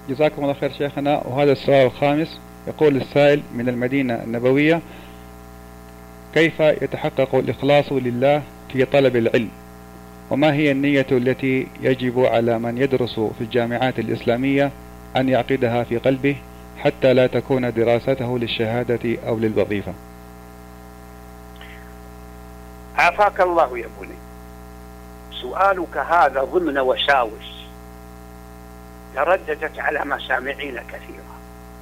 جزاكم الله خير شيخنا. وهذا السؤال الخامس، يقول السائل من المدينة النبوية: كيف يتحقق الإخلاص لله في طلب العلم؟ وما هي النية التي يجب على من يدرس في الجامعات الإسلامية أن يعقدها في قلبه حتى لا تكون دراسته للشهادة أو للوظيفة؟ عافاك الله يا بني، سؤالك هذا ضمن وساوس ترددت على مسامعين كثيرة.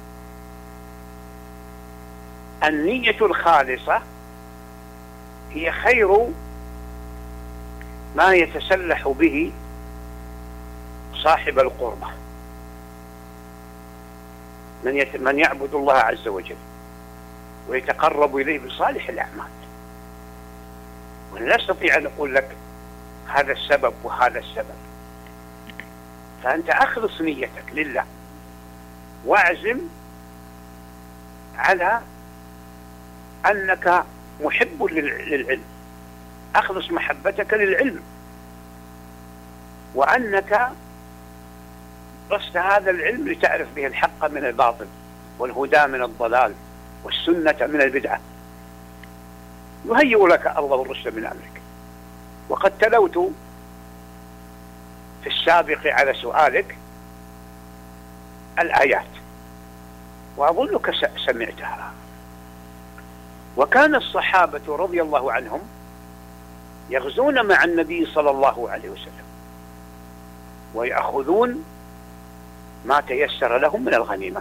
النية الخالصة هي خير ما يتسلح به صاحب القربة، من يعبد الله عز وجل ويتقرب إليه بصالح الأعمال. ولا أستطيع أن أقول لك هذا السبب وهذا السبب، فأنت أخلص نيتك لله واعزم على أنك محب للعلم، أخلص محبتك للعلم، وأنك درست هذا العلم لتعرف به الحق من الباطل والهدى من الضلال والسنة من البدعة. يهيئ لك الله الرشد من أمرك. وقد تلوت في السابق على سؤالك الآيات وأظنك سمعتها. وكان الصحابة رضي الله عنهم يغزون مع النبي صلى الله عليه وسلم ويأخذون ما تيسر لهم من الغنيمة،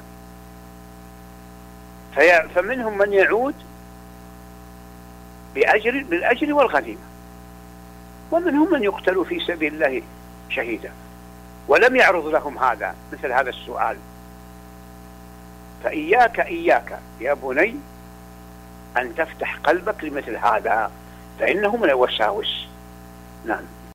فمنهم من يعود بالأجر والغنيمة، ومنهم من يقتل في سبيل الله شهيدا، ولم يعرض لهم مثل هذا السؤال. فإياك يا بني أن تفتح قلبك لمثل هذا، فإنه من الوساوس. نعم.